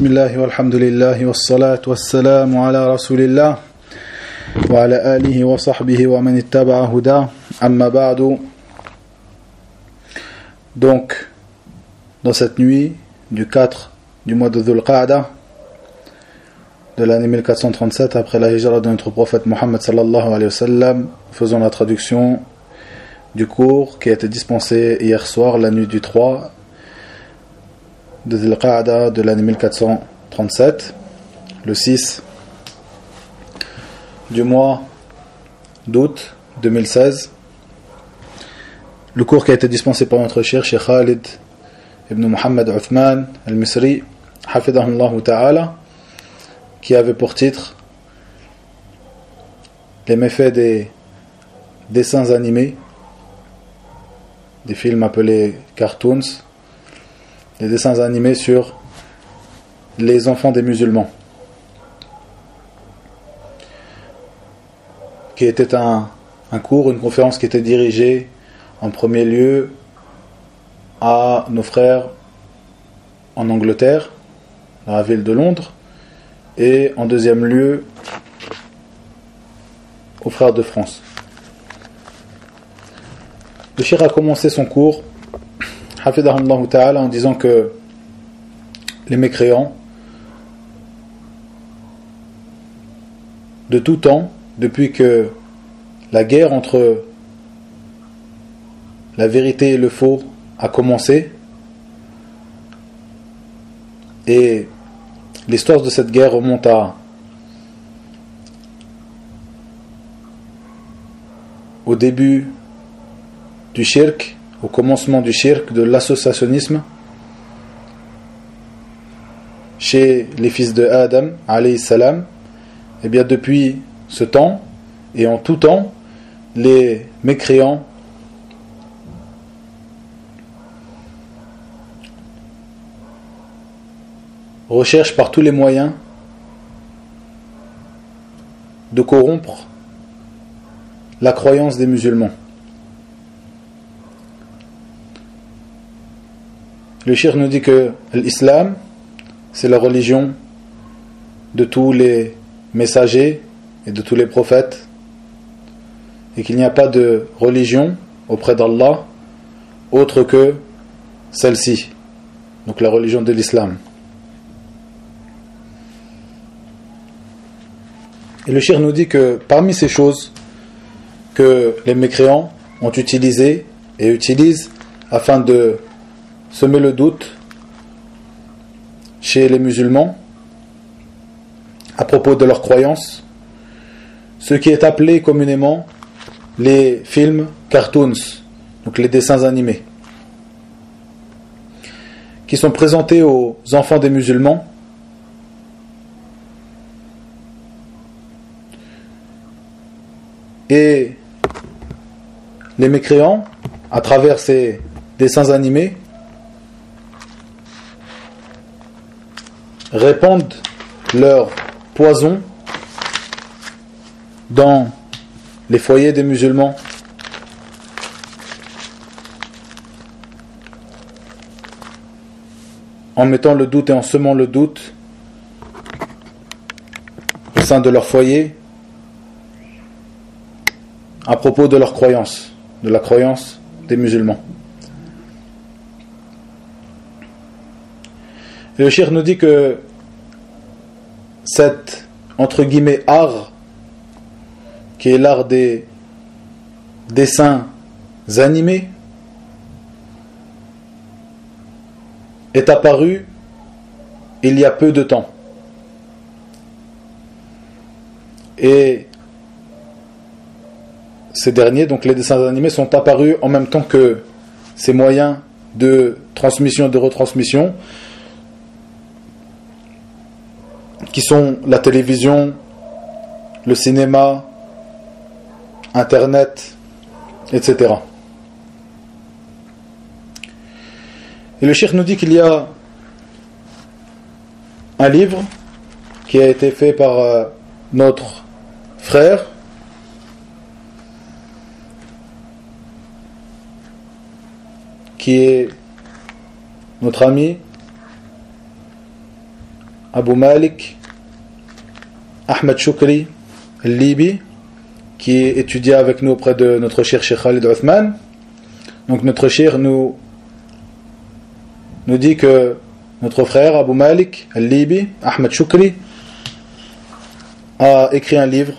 Bismillah walhamdulillah wassalatu wassalamu ala rasulillah wa ala alihi wa sahbihi wa man ittaba'a huda amma ba'du. Donc, dans cette nuit du 4 du mois de Dhul Qa'da de l'année 1437 après la hijra de notre prophète Muhammad sallallahu alayhi wa sallam, faisons la traduction du cours qui a été dispensé hier soir, la nuit du 3 de Dhul Qa'da de l'année 1437, le 6 du mois d'août 2016. Le cours qui a été dispensé par notre cher Cheikh Khalid ibn Muhammad Uthman al-Misri, hafidahullah ta'ala, qui avait pour titre les méfaits des dessins animés, des films appelés cartoons, des dessins animés sur les enfants des musulmans, qui était un cours, une conférence qui était dirigée en premier lieu à nos frères en Angleterre, dans la ville de Londres, et en deuxième lieu aux frères de France. Le cheikh a commencé son cours hafidahullah ta'ala en disant que les mécréants de tout temps, depuis que la guerre entre la vérité et le faux a commencé, et l'histoire de cette guerre remonte au début du shirk, au commencement du shirk, de l'associationnisme chez les fils de Adam alayhi salam. Et bien depuis ce temps et en tout temps, les mécréants recherchent par tous les moyens de corrompre la croyance des musulmans. Le cheikh nous dit que l'islam, c'est la religion de tous les messagers et de tous les prophètes, et qu'il n'y a pas de religion auprès d'Allah autre que celle-ci, donc la religion de l'islam. Et le cheikh nous dit que parmi ces choses que les mécréants ont utilisées et utilisent afin de semer le doute chez les musulmans à propos de leurs croyances, ce qui est appelé communément les films cartoons, donc les dessins animés, qui sont présentés aux enfants des musulmans et les mécréants, à travers ces dessins animés, répandent leur poison dans les foyers des musulmans, en mettant le doute et en semant le doute au sein de leur foyer à propos de leur croyance, de la croyance des musulmans. Et le cheikh nous dit que cet, entre guillemets, art, qui est l'art des dessins animés, est apparu il y a peu de temps. Et ces derniers, donc les dessins animés, sont apparus en même temps que ces moyens de transmission et de retransmission, qui sont la télévision, le cinéma, Internet, etc. Et le cheikh nous dit qu'il y a un livre qui a été fait par notre frère, qui est notre ami Abu Malik Ahmed Choukri Libi, qui étudia avec nous auprès de notre cher Cheikh Khalid Othman. Donc notre cher nous dit que notre frère Abu Malik Libi Ahmed Choukri a écrit un livre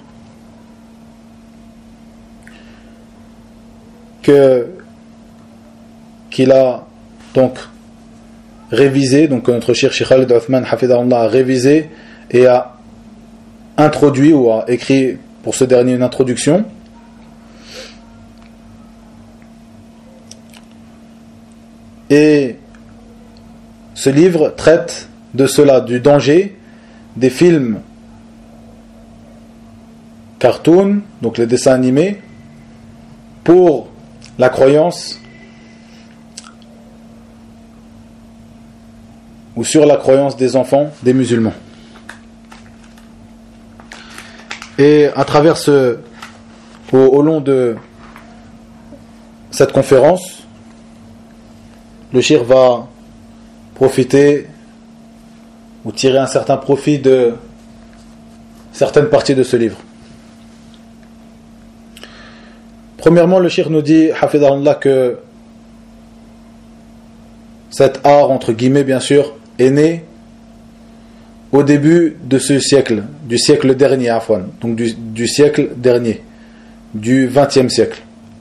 qu'il a donc révisé, donc notre cher Cheikh Khalid Othman Hafidahullah a révisé et a introduit ou a écrit pour ce dernier une introduction. Et ce livre traite de cela, du danger des films cartoon, donc les dessins animés, pour la croyance ou sur la croyance des enfants des musulmans. Et à travers au long de cette conférence, le cheikh va profiter ou tirer un certain profit de certaines parties de ce livre. Premièrement, le cheikh nous dit, hafidahullah, que cet art, entre guillemets bien sûr, est né au début de ce siècle, du siècle dernier, afwan, donc du siècle dernier, du 20e siècle.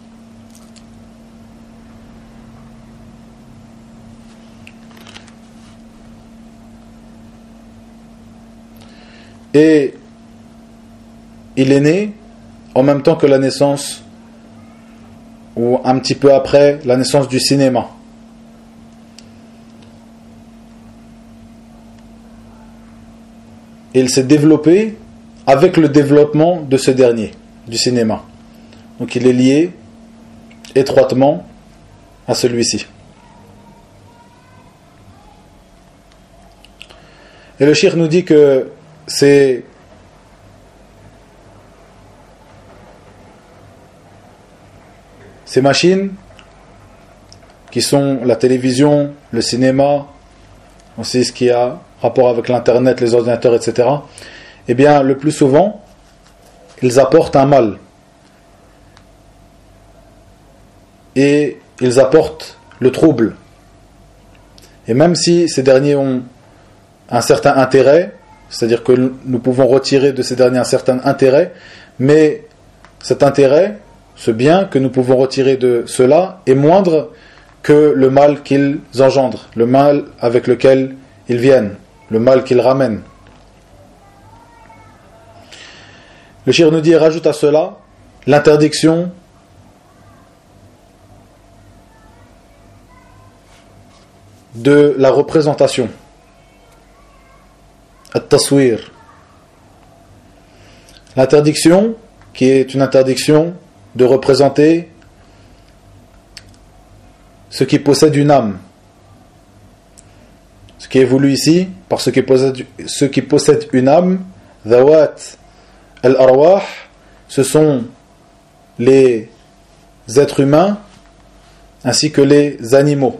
Et il est né en même temps que la naissance, ou un petit peu après la naissance du cinéma. Et il s'est développé avec le développement de ce dernier, du cinéma. Donc il est lié étroitement à celui-ci. Et le cheikh nous dit que ces machines qui sont la télévision, le cinéma, aussi ce qui a rapport avec l'internet, les ordinateurs, etc., eh bien le plus souvent ils apportent un mal et ils apportent le trouble. Et même si ces derniers ont un certain intérêt, c'est-à-dire que nous pouvons retirer de ces derniers un certain intérêt, mais cet intérêt, ce bien que nous pouvons retirer de cela, est moindre que le mal qu'ils engendrent, le mal avec lequel ils viennent, le mal qu'ils ramènent. Le cheikh nous dit, rajoute à cela l'interdiction de la représentation, at-taswir. L'interdiction qui est une interdiction de représenter ce qui possède une âme. Ce qui est voulu ici, par ce qui possède une âme, dhawat al-arwah, ce sont les êtres humains ainsi que les animaux.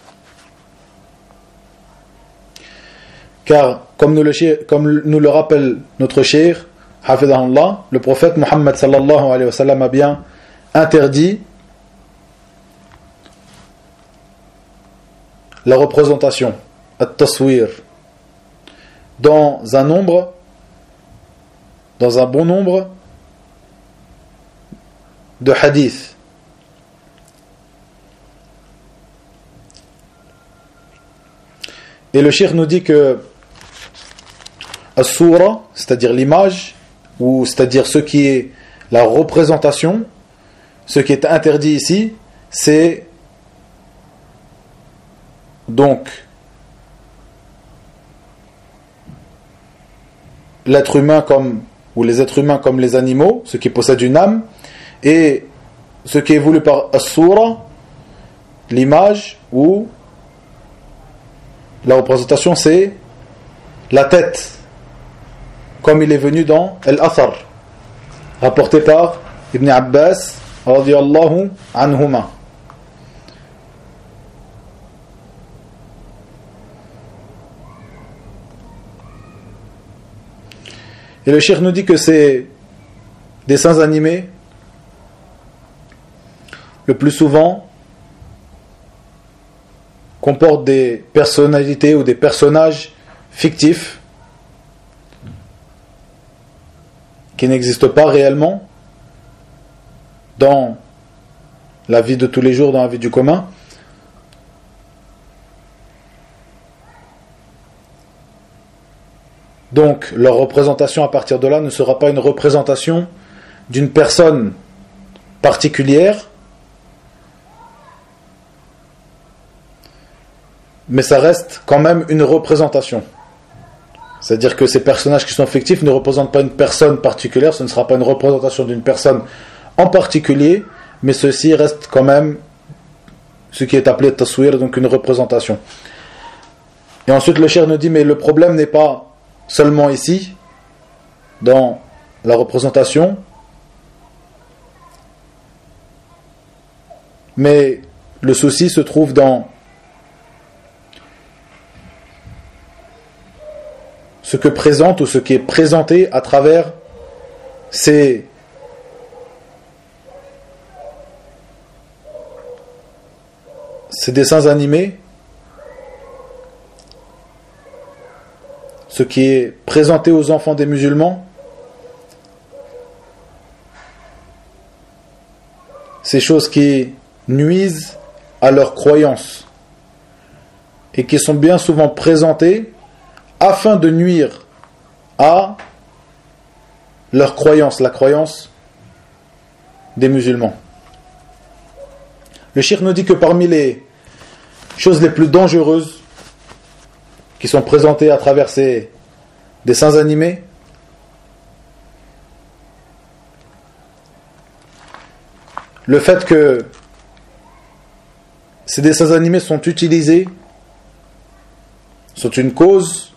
Car, comme nous le rappelle notre cheikh, hafidahullah, le prophète Muhammad sallallahu alayhi wa sallam a bien interdit la représentation, at-taswir, dans un bon nombre de hadiths. Et le cheikh nous dit que as-soura, c'est-à-dire l'image, ou c'est-à-dire ce qui est la représentation, ce qui est interdit ici, c'est donc l'être humain ou les êtres humains comme les animaux, ceux qui possèdent une âme, et ce qui est voulu par as-soura, l'image ou la représentation, c'est la tête, comme il est venu dans Al-Athar, rapporté par Ibn Abbas radiyallahu anhuma. Et le cheikh nous dit que ces dessins animés, le plus souvent, comportent des personnalités ou des personnages fictifs qui n'existent pas réellement dans la vie de tous les jours, dans la vie du commun. Donc, leur représentation à partir de là ne sera pas une représentation d'une personne particulière, mais ça reste quand même une représentation. C'est-à-dire que ces personnages qui sont fictifs ne représentent pas une personne particulière, ce ne sera pas une représentation d'une personne en particulier, mais ceci reste quand même ce qui est appelé taswir, donc une représentation. Et ensuite le cheikh nous dit, mais le problème n'est pas seulement ici, dans la représentation, mais le souci se trouve dans ce que présente ou ce qui est présenté à travers ces dessins animés, ce qui est présenté aux enfants des musulmans, ces choses qui nuisent à leur croyance et qui sont bien souvent présentées afin de nuire à leur croyance, la croyance des musulmans. Le cheikh nous dit que parmi les choses les plus dangereuses qui sont présentées à travers ces dessins animés, le fait que ces dessins animés sont utilisés, sont une cause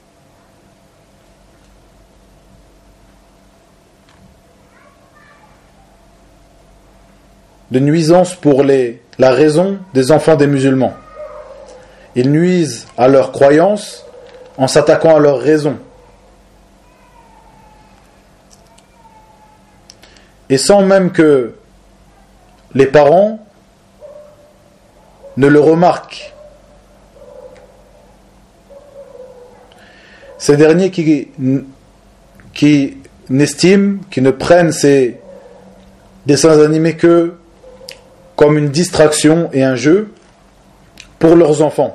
de nuisance pour la raison des enfants des musulmans. Ils nuisent à leur croyance en s'attaquant à leur raison. Et sans même que les parents ne le remarquent. Ces derniers qui n'estiment, qui ne prennent ces dessins animés que comme une distraction et un jeu pour leurs enfants.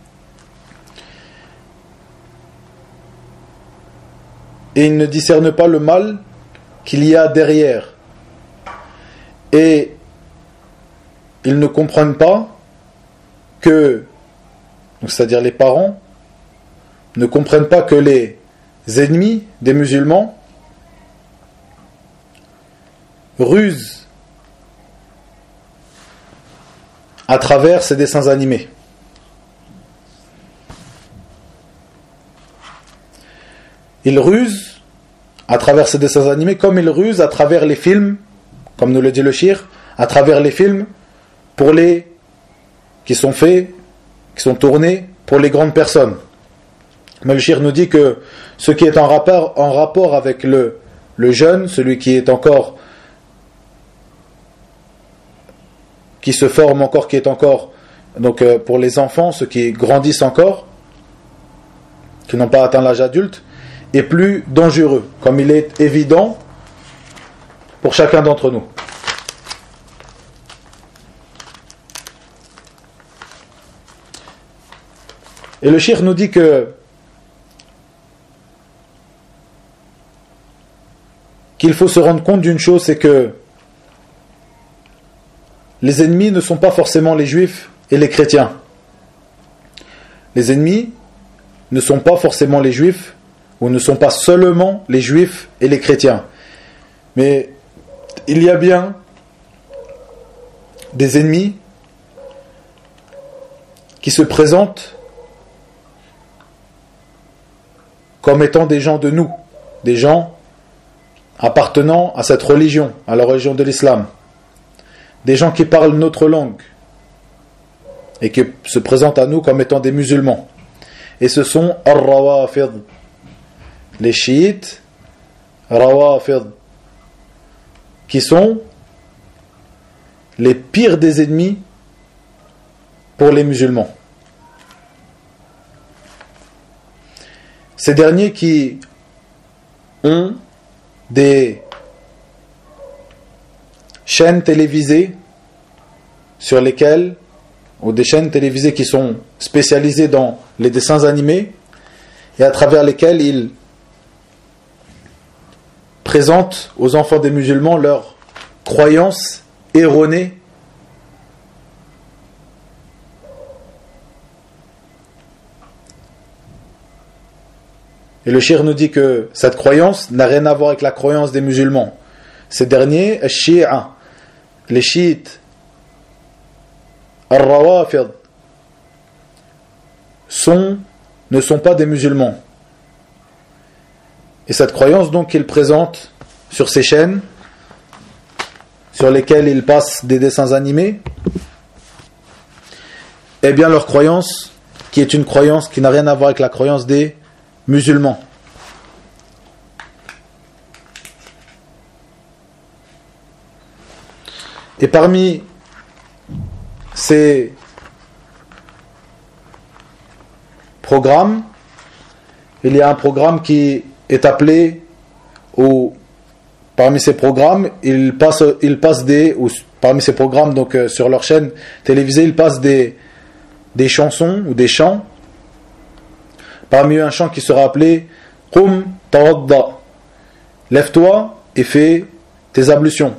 Et ils ne discernent pas le mal qu'il y a derrière. Et ils ne comprennent pas que, c'est-à-dire les parents, ne comprennent pas que les ennemis des musulmans rusent à travers ces dessins animés. Ils rusent à travers ces dessins animés comme ils rusent à travers les films, comme nous le dit le cheikh, à travers les films qui sont faits, qui sont tournés pour les grandes personnes. Mais le cheikh nous dit que ce qui est en rapport avec le jeune, celui qui est encore, qui se forme encore, qui est encore, donc pour les enfants, ceux qui grandissent encore, qui n'ont pas atteint l'âge adulte, est plus dangereux, comme il est évident pour chacun d'entre nous. Et le cheikh nous dit qu'il faut se rendre compte d'une chose, c'est que les ennemis ne sont pas forcément les juifs et les chrétiens. Les ennemis ne sont pas forcément les juifs, ou ne sont pas seulement les juifs et les chrétiens. Mais il y a bien des ennemis qui se présentent comme étant des gens de nous, des gens appartenant à cette religion, à la religion de l'islam, des gens qui parlent notre langue et qui se présentent à nous comme étant des musulmans. Et ce sont Ar-Rawafid, les chiites Rawafid, qui sont les pires des ennemis pour les musulmans. Ces derniers qui ont des chaînes télévisées sur lesquelles, ou des chaînes télévisées qui sont spécialisées dans les dessins animés et à travers lesquelles ils présentent aux enfants des musulmans leurs croyances erronées et le shir nous dit que cette croyance n'a rien à voir avec la croyance des musulmans. Ces derniers, les chiites, al-rawafid, ne sont pas des musulmans. Et cette croyance donc qu'ils présentent sur ces chaînes, sur lesquelles ils passent des dessins animés, eh bien leur croyance, qui est une croyance qui n'a rien à voir avec la croyance des musulmans. Et parmi ces programmes, il y a un programme qui est appelé, ou parmi ces programmes, parmi ces programmes, donc sur leur chaîne télévisée, ils passent des chansons ou des chants. Parmi eux, un chant qui sera appelé Qum tawadda, lève-toi et fais tes ablutions.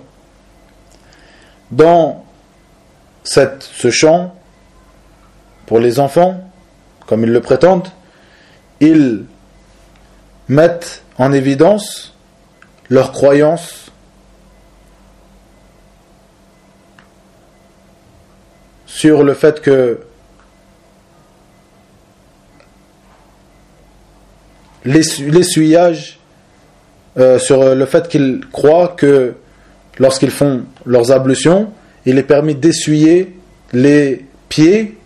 Dans ce chant, pour les enfants, comme ils le prétendent, ils mettent en évidence leurs croyances sur le fait que l'essuyage, sur le fait qu'ils croient que lorsqu'ils font leurs ablutions, il est permis d'essuyer les pieds,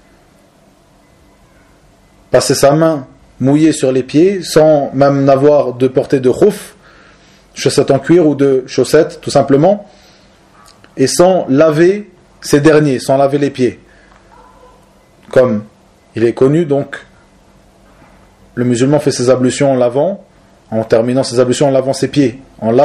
passer sa main mouillée sur les pieds sans même n'avoir de porter de khouf, chaussettes en cuir ou de chaussettes tout simplement, et sans laver ces derniers, sans laver les pieds. Comme il est connu, donc le musulman fait ses ablutions en terminant ses ablutions en lavant ses pieds,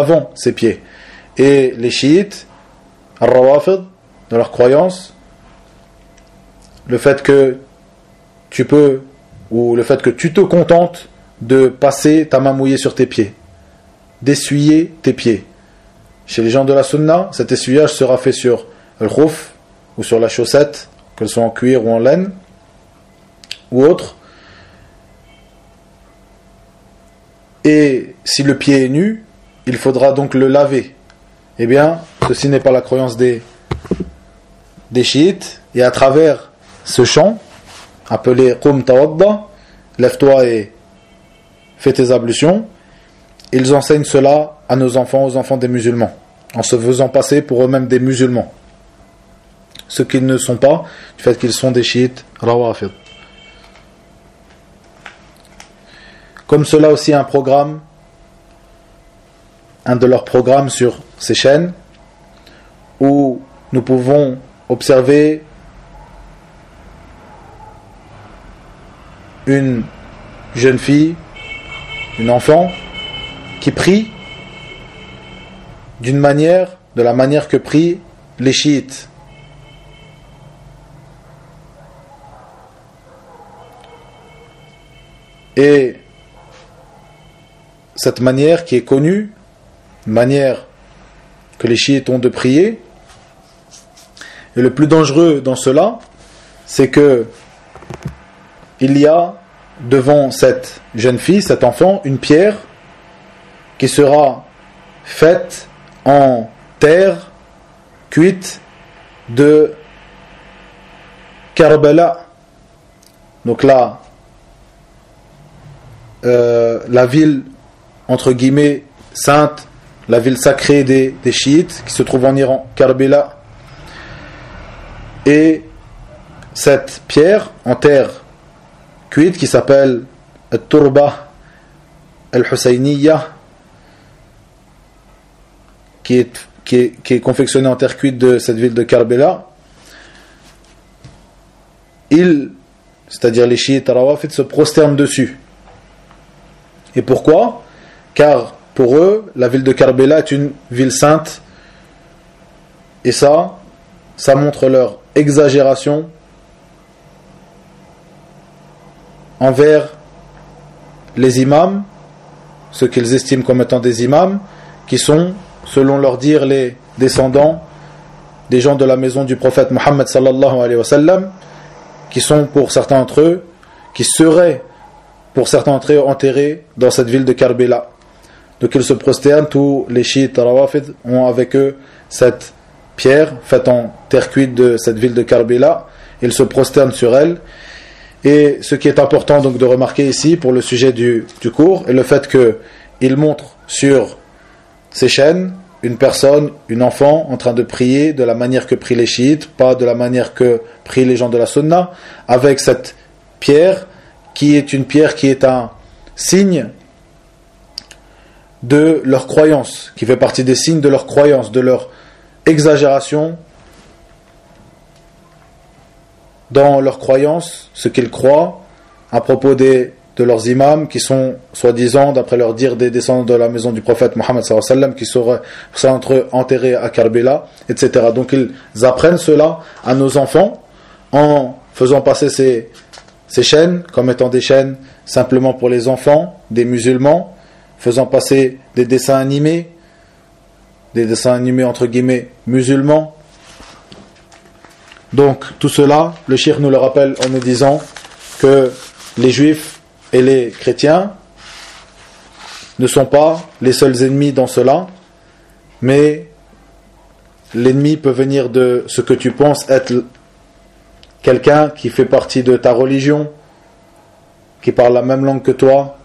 Et les chiites, al-rawafid, dans leur croyance, le fait que tu te contentes de passer ta main mouillée sur tes pieds, d'essuyer tes pieds. Chez les gens de la sunna, cet essuyage sera fait sur le khouf ou sur la chaussette, qu'elle soit en cuir ou en laine ou autre. Et si le pied est nu, il faudra donc le laver. Eh bien, ceci n'est pas la croyance des chiites. Et à travers ce chant, appelé Qum tawadda, lève-toi et fais tes ablutions, ils enseignent cela à nos enfants, aux enfants des musulmans, en se faisant passer pour eux-mêmes des musulmans. Ce qu'ils ne sont pas, du fait qu'ils sont des chiites rawafid. Comme cela aussi un de leurs programmes sur ces chaînes, où nous pouvons observer une jeune fille, une enfant, qui prie de la manière que prient les chiites. Et cette manière qui est connue, une manière que les chiites ont de prier, et le plus dangereux dans cela, c'est que il y a devant cette jeune fille, cet enfant, une pierre qui sera faite en terre cuite de Karbala. Donc là, la ville entre guillemets sainte, la ville sacrée des chiites qui se trouve en Iran, Karbala. Et cette pierre en terre cuite qui s'appelle Al-Turba Al-Husayniyya, qui est confectionné en terre cuite de cette ville de Karbala, c'est-à-dire les chiites rawafid, se prosternent dessus. Et pourquoi? Car pour eux, la ville de Karbala est une ville sainte, et ça montre leur exagération envers les imams, ceux qu'ils estiment comme étant des imams, qui sont, selon leur dire, les descendants des gens de la maison du prophète Mohammed sallallahu alayhi wa sallam, qui sont pour certains d'entre eux, qui seraient pour certains d'entre eux enterrés dans cette ville de Karbala. Donc ils se prosternent, tous les chiites rawafid ont avec eux cette pierre faite en terre cuite de cette ville de Karbala, ils se prosternent sur elle. Et ce qui est important donc de remarquer ici pour le sujet du cours est le fait qu'il montre sur ces chaînes une personne, une enfant en train de prier de la manière que prient les chiites, pas de la manière que prient les gens de la sunna, avec cette pierre qui est une pierre qui est un signe de leur croyance, qui fait partie des signes de leur croyance, de leur exagération dans leur croyance, ce qu'ils croient à propos de leurs imams qui sont soi-disant, d'après leur dire, des descendants de la maison du prophète Mohammed sallallahu alayhi wa sallam, qui seraient entre eux enterrés à Karbala, etc. Donc ils apprennent cela à nos enfants en faisant passer ces chaînes comme étant des chaînes simplement pour les enfants des musulmans, faisant passer des dessins animés entre guillemets musulmans. Donc tout cela, le cheikh nous le rappelle en nous disant que les juifs et les chrétiens ne sont pas les seuls ennemis dans cela, mais l'ennemi peut venir de ce que tu penses être quelqu'un qui fait partie de ta religion, qui parle la même langue que toi,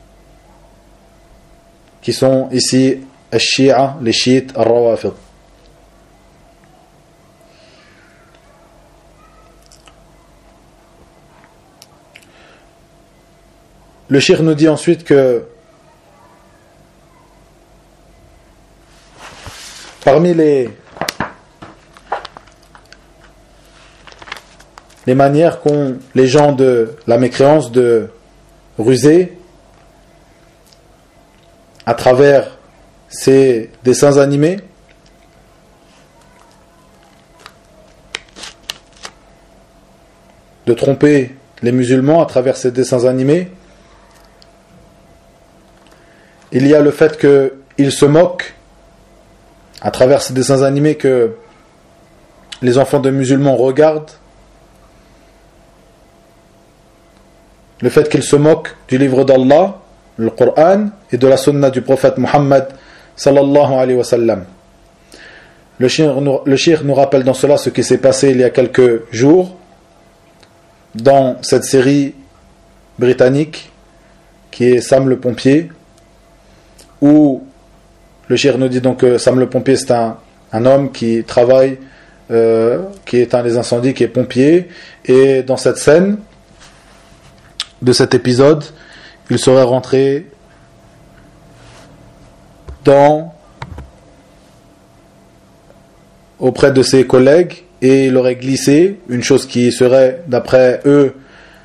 qui sont ici al-Shi'a, les chiites al-Rawafid. Le cheikh nous dit ensuite que parmi les manières qu'ont les gens de la mécréance de ruser à travers ces dessins animés, de tromper les musulmans à travers ces dessins animés, il y a le fait qu'ils se moquent à travers ces dessins animés que les enfants de musulmans regardent, le fait qu'ils se moquent du livre d'Allah, le Coran, et de la sunna du prophète Muhammad sallallahu alayhi wa sallam. Le cheikh nous rappelle dans cela ce qui s'est passé il y a quelques jours dans cette série britannique qui est Sam le pompier, où le cheikh nous dit donc que Sam le pompier c'est un homme qui travaille, qui éteint les incendies, qui est pompier, et dans cette scène de cet épisode, il serait rentré auprès de ses collègues et il aurait glissé une chose qui serait d'après eux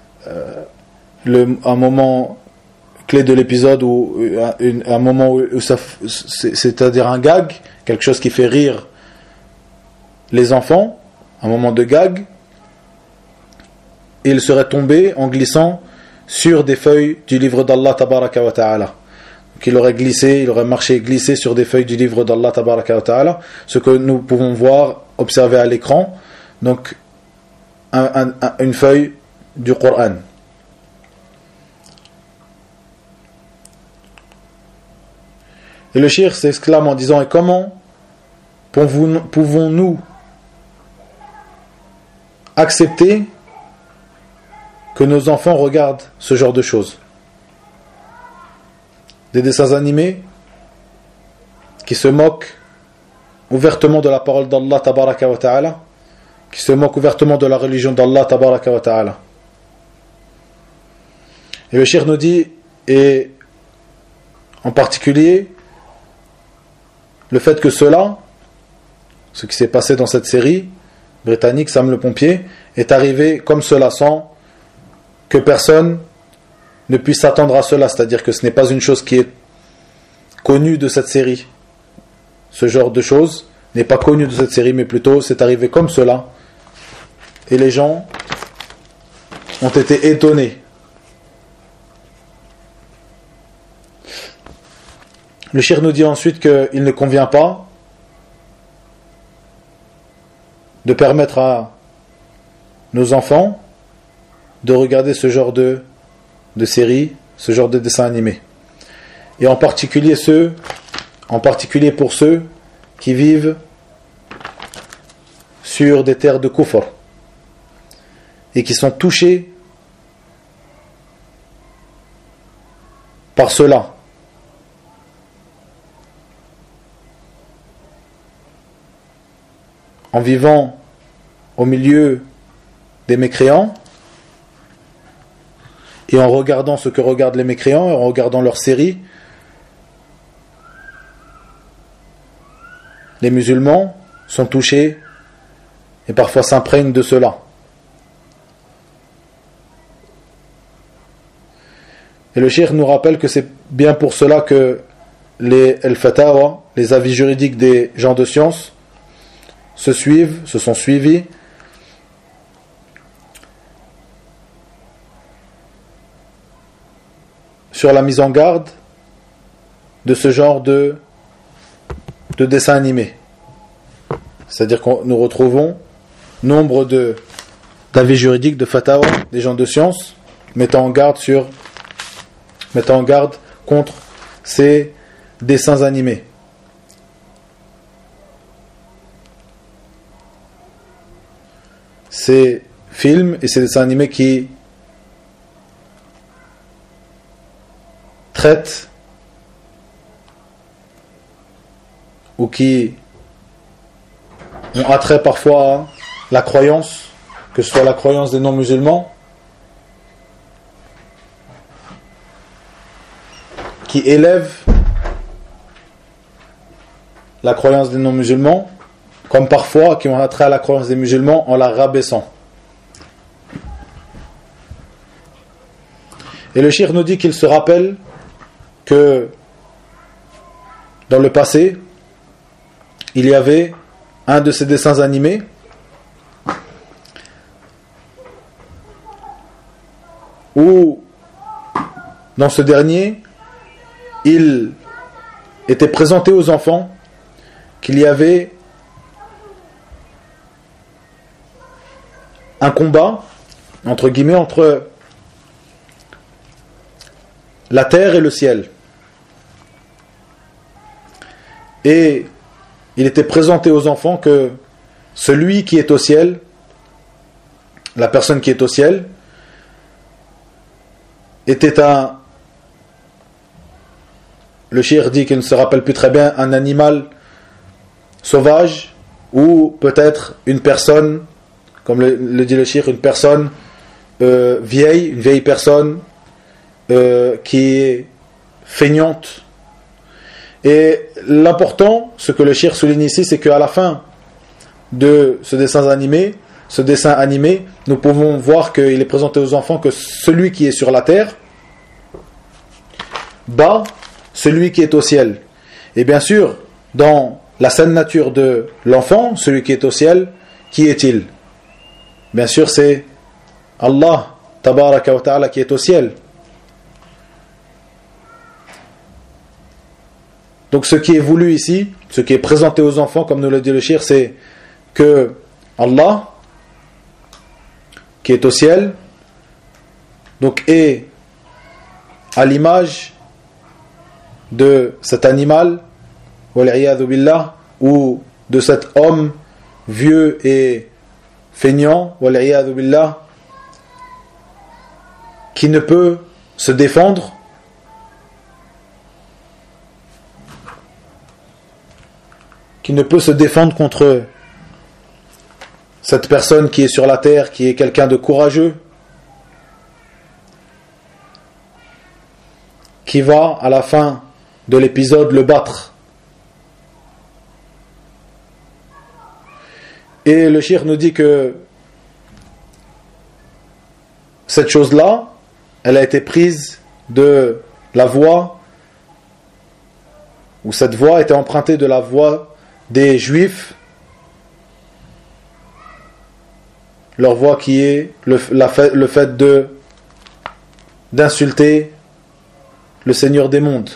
un moment clé de l'épisode, ou un moment où c'est-à-dire un gag, quelque chose qui fait rire les enfants, un moment de gag, et il serait tombé en glissant sur des feuilles du livre d'Allah tabaraka wa ta'ala. Donc il aurait glissé, il aurait marché glissé sur des feuilles du livre d'Allah tabaraka wa ta'ala, ce que nous pouvons voir, observer à l'écran, donc une feuille du Coran. Et le cheikh s'exclame en disant: et comment pouvons-nous accepter que nos enfants regardent ce genre de choses? Des dessins animés qui se moquent ouvertement de la parole d'Allah tabaraka wa ta'ala, qui se moquent ouvertement de la religion d'Allah tabaraka wa ta'ala. Et le cheikh nous dit, et en particulier le fait que cela, ce qui s'est passé dans cette série britannique, Sam le pompier, est arrivé comme cela, sans que personne ne puisse s'attendre à cela, c'est-à-dire que ce n'est pas une chose qui est connue de cette série. Ce genre de chose n'est pas connu de cette série, mais plutôt c'est arrivé comme cela. Et les gens ont été étonnés. Le cheikh nous dit ensuite qu'il ne convient pas de permettre à nos enfants de regarder ce genre de séries, ce genre de dessins animés. Et en particulier pour ceux qui vivent sur des terres de kufr et qui sont touchés par cela. En vivant au milieu des mécréants et en regardant ce que regardent les mécréants, et en regardant leurs séries, les musulmans sont touchés et parfois s'imprègnent de cela. Et le cheikh nous rappelle que c'est bien pour cela que les al-fatawa, les avis juridiques des gens de science, se sont suivis sur la mise en garde de ce genre de dessins animés. C'est-à-dire que nous retrouvons nombre d'avis juridiques, de fatawa, des gens de science, mettant en garde contre ces dessins animés. Ces films et ces dessins animés qui traitent ou qui ont attrait parfois à la croyance, que ce soit la croyance des non-musulmans, qui élèvent la croyance des non-musulmans, comme parfois qui ont attrait à la croyance des musulmans en la rabaissant. Et le cheikh nous dit qu'il se rappelle que dans le passé, il y avait un de ces dessins animés où, dans ce dernier, il était présenté aux enfants qu'il y avait un combat, entre guillemets, entre la terre et le ciel. Et il était présenté aux enfants que celui qui est au ciel, la personne qui est au ciel, était le cheikh dit qu'il ne se rappelle plus très bien, un animal sauvage ou peut-être une personne, comme le dit le cheikh, une personne vieille, une vieille personne qui est feignante. Et l'important, ce que le cheikh souligne ici, c'est qu'à la fin de ce dessin animé, nous pouvons voir qu'il est présenté aux enfants que celui qui est sur la terre bat celui qui est au ciel. Et bien sûr, dans la saine nature de l'enfant, celui qui est au ciel, qui est-il? Bien sûr, c'est Allah, tabaraka wa ta'ala, qui est au ciel. Donc ce qui est voulu ici, ce qui est présenté aux enfants, comme nous le dit le cheikh, c'est que Allah, qui est au ciel, donc est à l'image de cet animal, wal'iyadhu billah, ou de cet homme vieux et feignant, wal'iyadhu billah, qui ne peut se défendre contre cette personne qui est sur la terre, qui est quelqu'un de courageux, qui va à la fin de l'épisode le battre. Et le cheikh nous dit que cette chose-là, elle a été prise de la voix, ou cette voix était empruntée de la voix des Juifs, leur voix qui est le fait d'insulter le Seigneur des mondes.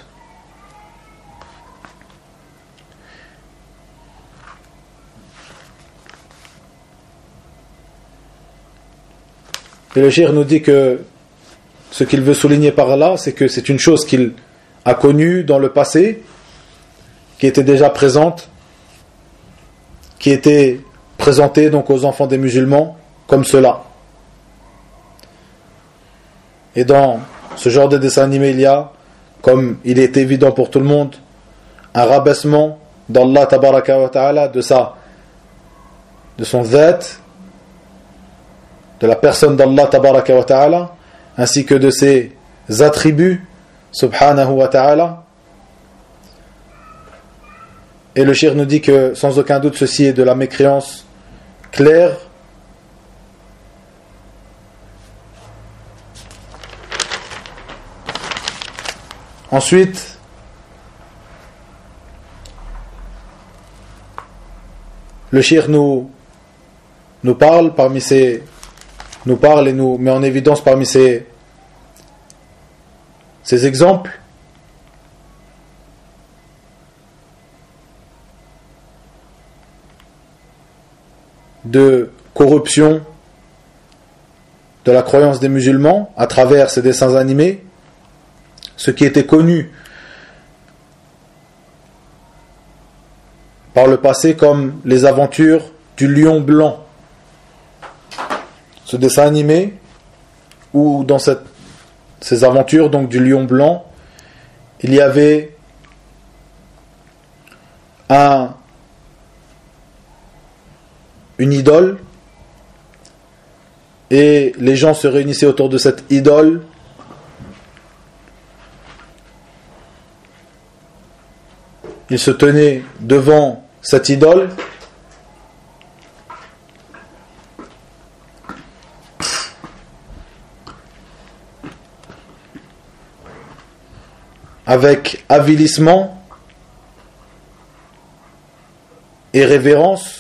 Et le cheikh nous dit que ce qu'il veut souligner par là, c'est que c'est une chose qu'il a connue dans le passé, qui était déjà présente, qui était présentée donc aux enfants des musulmans comme cela. Et dans ce genre de dessin animé, il y a, comme il est évident pour tout le monde, un rabaissement d'Allah tabaraka wa ta'ala, de son dhat, de la personne d'Allah tabaraka wa ta'ala, ainsi que de ses attributs subhanahu wa ta'ala. Et le cheikh nous dit que sans aucun doute ceci est de la mécréance claire. Ensuite, le cheikh nous parle et nous met en évidence parmi ces exemples de corruption de la croyance des musulmans à travers ces dessins animés, ce qui était connu par le passé comme les aventures du lion blanc. Ce dessin animé, où dans ces aventures donc du lion blanc, il y avait une idole, et les gens se réunissaient autour de cette idole ils se tenaient devant cette idole avec avilissement et révérence.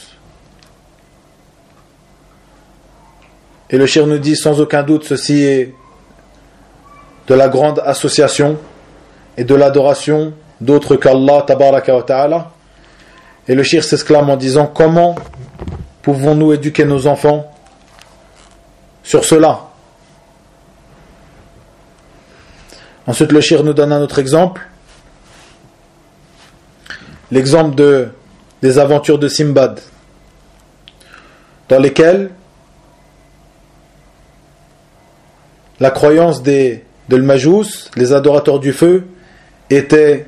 Et le cheikh nous dit sans aucun doute ceci est de la grande association et de l'adoration d'autres qu'Allah tabaraka wa ta'ala. Et le cheikh s'exclame en disant: comment pouvons-nous éduquer nos enfants sur cela? Ensuite le cheikh nous donne un autre exemple, l'exemple des aventures de Simbad, dans lesquelles la croyance de l'Majous, les adorateurs du feu, était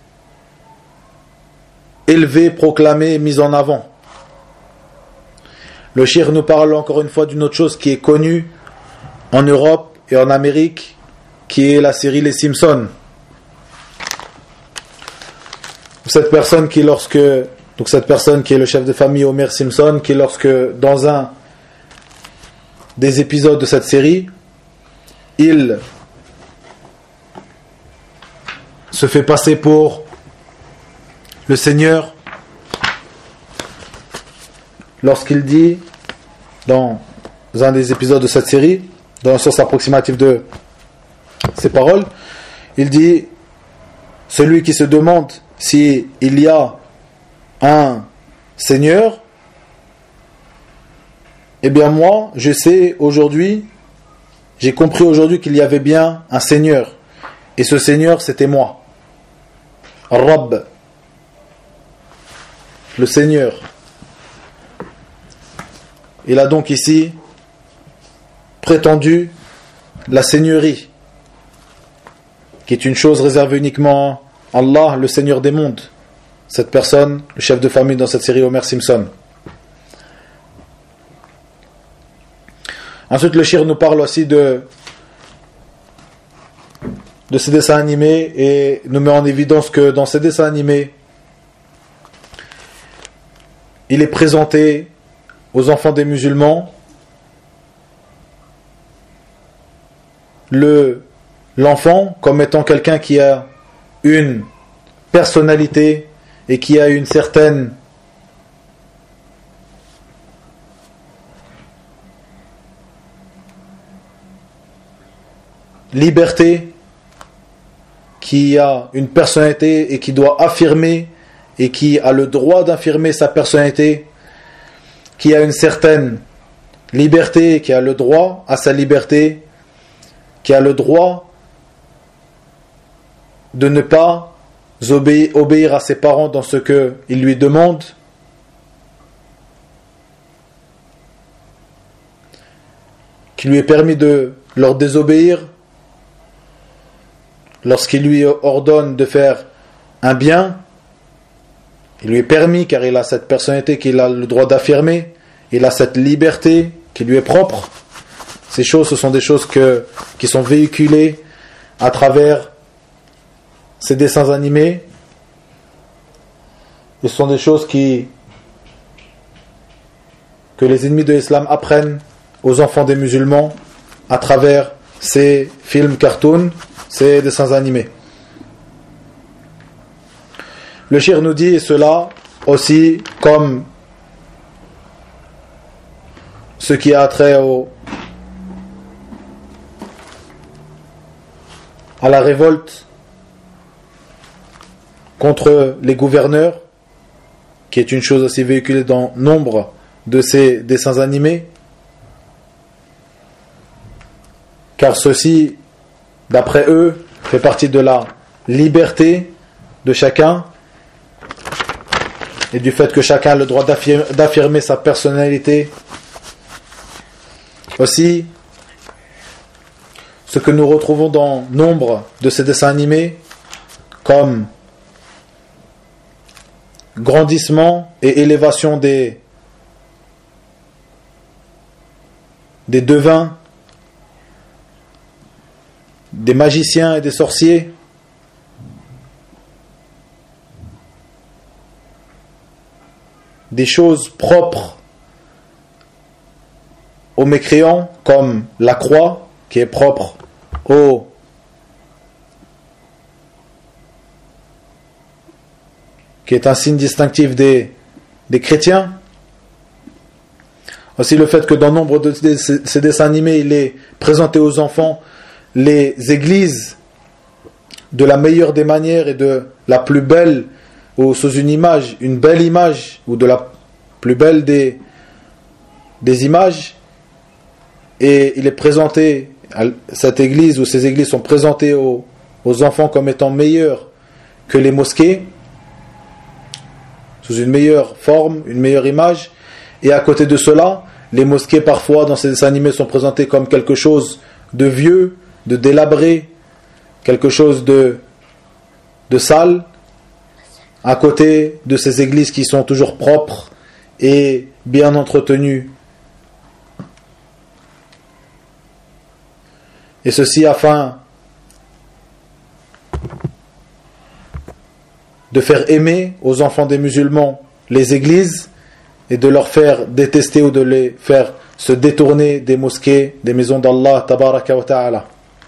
élevée, proclamée et mise en avant. Le cheikh nous parle encore une fois d'une autre chose qui est connue en Europe et en Amérique, qui est la série Les Simpsons. Cette personne qui est le chef de famille Homer Simpson, qui lorsque dans un des épisodes de cette série, il se fait passer pour le Seigneur lorsqu'il dit dans un des épisodes de cette série, dans la source approximative de ces paroles, il dit: celui qui se demande s'il y a un Seigneur, eh bien moi je sais aujourd'hui, j'ai compris aujourd'hui qu'il y avait bien un Seigneur, et ce Seigneur c'était moi, Rabb, le Seigneur. Il a donc ici prétendu la seigneurie, qui est une chose réservée uniquement à Allah, le Seigneur des mondes. Cette personne, le chef de famille dans cette série, Homer Simpson. Ensuite, le cheikh nous parle aussi de ces dessins animés et nous met en évidence que dans ces dessins animés, il est présenté aux enfants des musulmans l'enfant comme étant quelqu'un qui a une personnalité et qui a une certaine liberté, qui a une personnalité et qui doit affirmer et qui a le droit d'affirmer sa personnalité, qui a une certaine liberté, qui a le droit à sa liberté, qui a le droit de ne pas obéir à ses parents dans ce qu'ils lui demandent, qui lui est permis de leur désobéir lorsqu'il lui ordonne de faire un bien. Il lui est permis car il a cette personnalité qu'il a le droit d'affirmer, il a cette liberté qui lui est propre. Ces choses, ce sont des choses qui sont véhiculées à travers ces dessins animés. Et ce sont des choses que les ennemis de l'islam apprennent aux enfants des musulmans à travers ces films cartoons, ces dessins animés. Le cheikh nous dit cela aussi comme ce qui a trait à la révolte contre les gouverneurs, qui est une chose aussi véhiculée dans nombre de ces dessins animés, car ceci, d'après eux, fait partie de la liberté de chacun et du fait que chacun a le droit d'affirmer sa personnalité. Aussi, ce que nous retrouvons dans nombre de ces dessins animés comme grandissement et élévation des devins, des magiciens et des sorciers, des choses propres aux mécréants comme la croix qui est propre qui est un signe distinctif des chrétiens. Aussi le fait que dans nombre de ces dessins animés, il est présenté aux enfants les églises de la meilleure des manières et de la plus belle, ou sous une belle image, ou de la plus belle des images, et il est présenté, cette église ou ces églises sont présentées aux enfants comme étant meilleures que les mosquées, sous une meilleure forme, une meilleure image. Et à côté de cela, les mosquées parfois dans ces dessins animés sont présentées comme quelque chose de vieux, de délabré, quelque chose de sale, à côté de ces églises qui sont toujours propres et bien entretenues. Et ceci afin de faire aimer aux enfants des musulmans les églises et de leur faire détester ou de les faire se détourner des mosquées, des maisons d'Allah tabaraka wa ta'ala.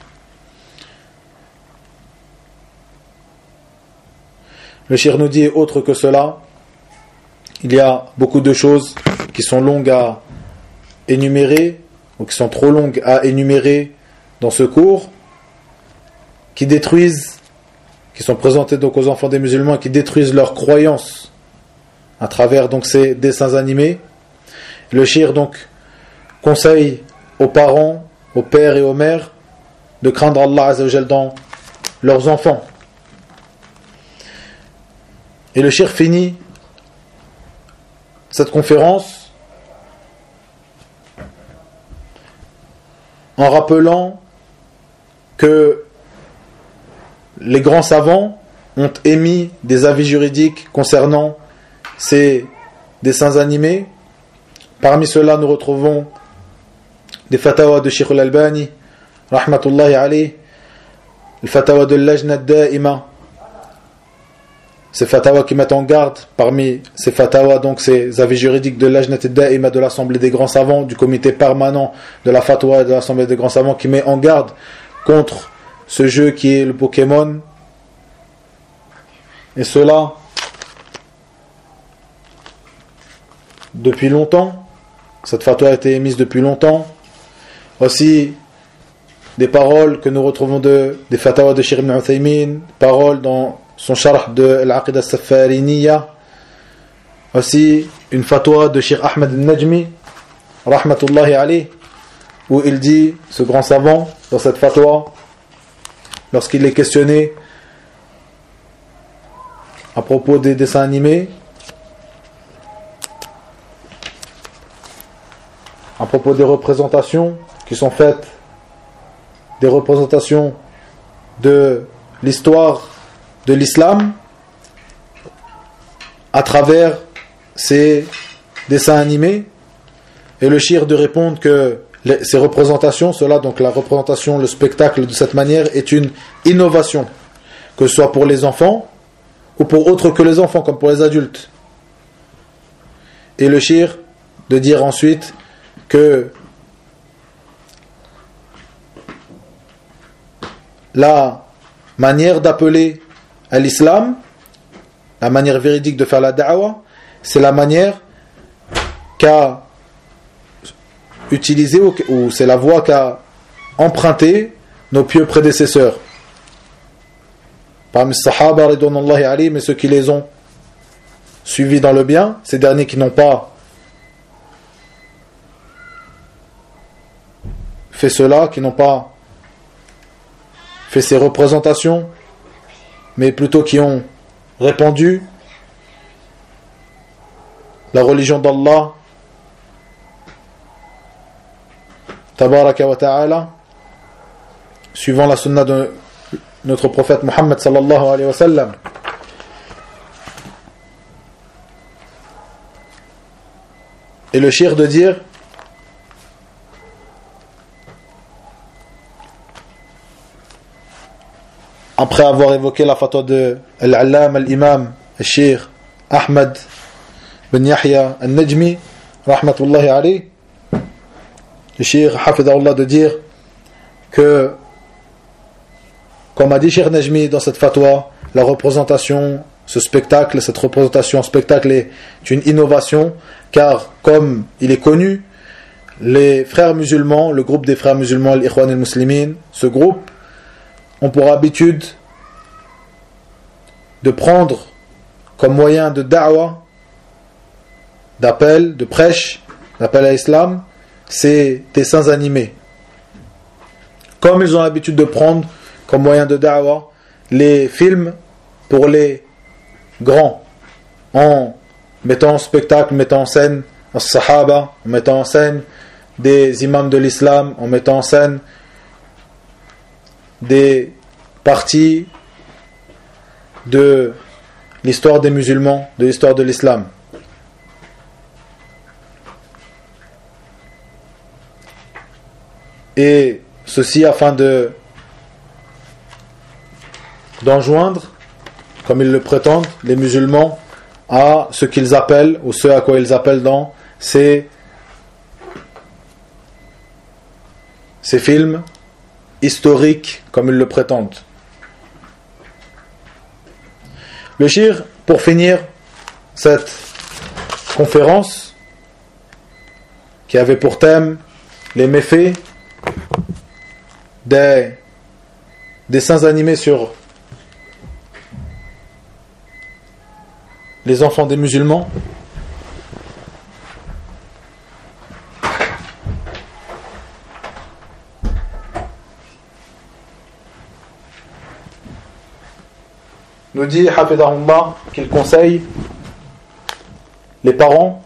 Le cheikh nous dit autre que cela, il y a beaucoup de choses qui sont longues à énumérer ou qui sont trop longues à énumérer dans ce cours, qui détruisent, qui sont présentés donc aux enfants des musulmans, qui détruisent leurs croyances à travers donc ces dessins animés. Le cheikh donc conseille aux parents, aux pères et aux mères de craindre Allah Azza wa Jal dans leurs enfants. Et le cheikh finit cette conférence en rappelant que les grands savants ont émis des avis juridiques concernant ces dessins animés. Parmi ceux-là, nous retrouvons des fatawas de Cheikh al-Albani, rahmatullahi alayh, le fatawa de l'Ajna ad-Da'ima, ces fatawas qui mettent en garde, parmi ces fatawas, donc ces avis juridiques de l'Ajnat ad-Da'ima, de l'Assemblée des grands savants, du comité permanent de la fatwa et de l'Assemblée des grands savants, qui met en garde contre ce jeu qui est le Pokémon. Et cela depuis longtemps. Cette fatwa a été émise depuis longtemps. Aussi des paroles que nous retrouvons des fatawas de Cheikh Ibn Uthaymin, paroles dans son sharh de l'Aqidah Safariniya, aussi une fatwa de Cheikh Ahmed al-Najmi rahmatullahi alayh, où il dit, ce grand savant, dans cette fatwa, lorsqu'il est questionné à propos des dessins animés, à propos des représentations qui sont faites, des représentations de l'histoire de l'islam à travers ces dessins animés, et le shir de répondre que ces représentations, cela, donc la représentation, le spectacle de cette manière, est une innovation, que ce soit pour les enfants ou pour autres que les enfants, comme pour les adultes. Et le shir de dire ensuite que la manière d'appeler à l'islam, la manière véridique de faire la da'wa, c'est la manière qu'a utilisée, ou c'est la voie qu'a emprunté nos pieux prédécesseurs. Parmi les sahaba, ridwanullahi alayhim, mais ceux qui les ont suivis dans le bien, ces derniers qui n'ont pas fait cela, qui n'ont pas fait ces représentations, mais plutôt qui ont répandu la religion d'Allah tabaraka wa ta'ala, suivant la sunna de notre prophète Muhammad sallallahu alayhi wa sallam. Et le shir de dire, après avoir évoqué la fatwa de Al-Allam Al-Imam Al-Sheikh Ahmed bin Yahya Al-Najmi rahmatullahi alayh, le Sheikh Hafidahullah de dire que, comme a dit Sheikh Najmi dans cette fatwa, la représentation, cette représentation en spectacle est une innovation, car comme il est connu, les frères musulmans, le groupe des frères musulmans, l'Ikhwan al-Muslimin, ce groupe ont pour habitude de prendre comme moyen de da'wa, d'appel, de prêche, d'appel à l'islam, ces dessins animés. Comme ils ont l'habitude de prendre comme moyen de da'wa les films pour les grands, en mettant en spectacle, mettant en scène les sahaba, en mettant en scène des imams de l'islam, en mettant en scène des parties de l'histoire des musulmans, de l'histoire de l'islam. Et ceci afin d'enjoindre, comme ils le prétendent, les musulmans à ce qu'ils appellent, ou ce à quoi ils appellent dans ces films historiques, comme ils le prétendent. Le shir, pour finir cette conférence, qui avait pour thème les méfaits des dessins animés sur les enfants des musulmans, nous dit Hafidahullah qu'il conseille les parents,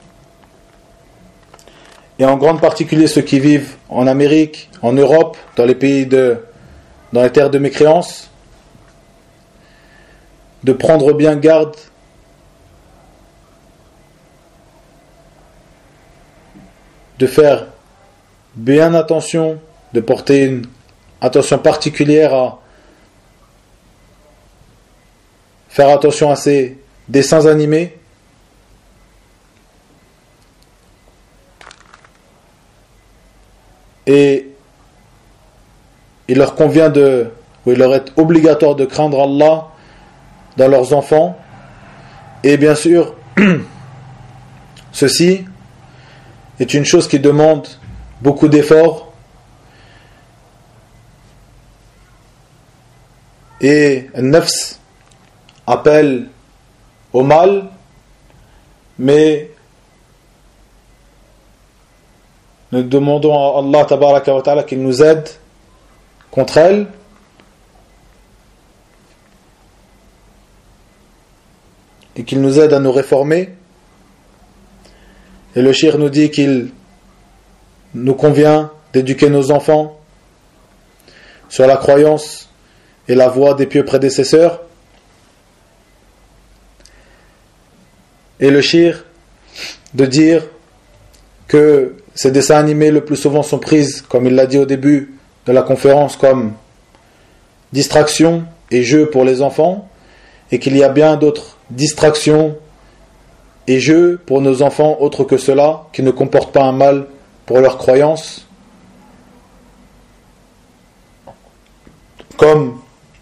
et en grande particulier ceux qui vivent en Amérique, en Europe, dans les pays dans les terres de mécréance, de prendre bien garde de faire bien attention, de porter une attention particulière à faire attention à ces dessins animés. Et il leur est obligatoire de craindre Allah dans leurs enfants. Et bien sûr, ceci est une chose qui demande beaucoup d'efforts. Et le nafs appelle au mal, mais nous demandons à Allah tabaraka wa ta'ala qu'il nous aide contre elle. Et qu'il nous aide à nous réformer. Et le cheikh nous dit qu'il nous convient d'éduquer nos enfants sur la croyance et la voie des pieux prédécesseurs. Et le cheikh de dire que ces dessins animés le plus souvent sont prises, comme il l'a dit au début de la conférence, comme distraction et jeu pour les enfants, et qu'il y a bien d'autres distractions et jeux pour nos enfants autres que cela, qui ne comportent pas un mal pour leurs croyances, comme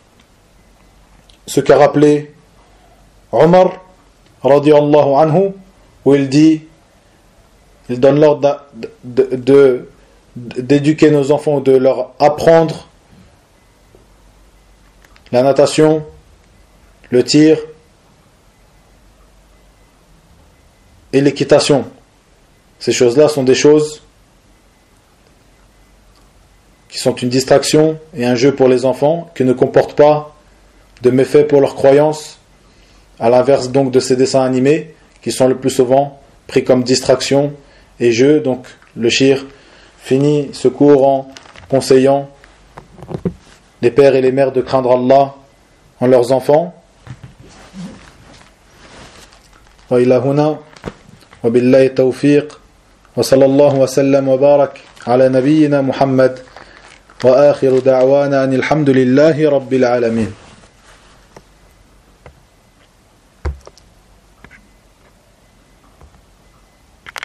ce qu'a rappelé Omar radiyallahu anhu, où il donne l'ordre d'éduquer nos enfants, de leur apprendre la natation, le tir et l'équitation. Ces choses-là sont des choses qui sont une distraction et un jeu pour les enfants, qui ne comportent pas de méfaits pour leurs croyances, à l'inverse donc de ces dessins animés qui sont le plus souvent pris comme distraction et jeu. Donc le cheikh finit ce cours en conseillant les pères et les mères de craindre Allah en leurs enfants. Wa ila huna wa billahi tawfiq wa sallallahu wa sallam wa barak ala nabiyyina Muhammad wa akhiru da'wana anil hamdulillahi rabbil alamin.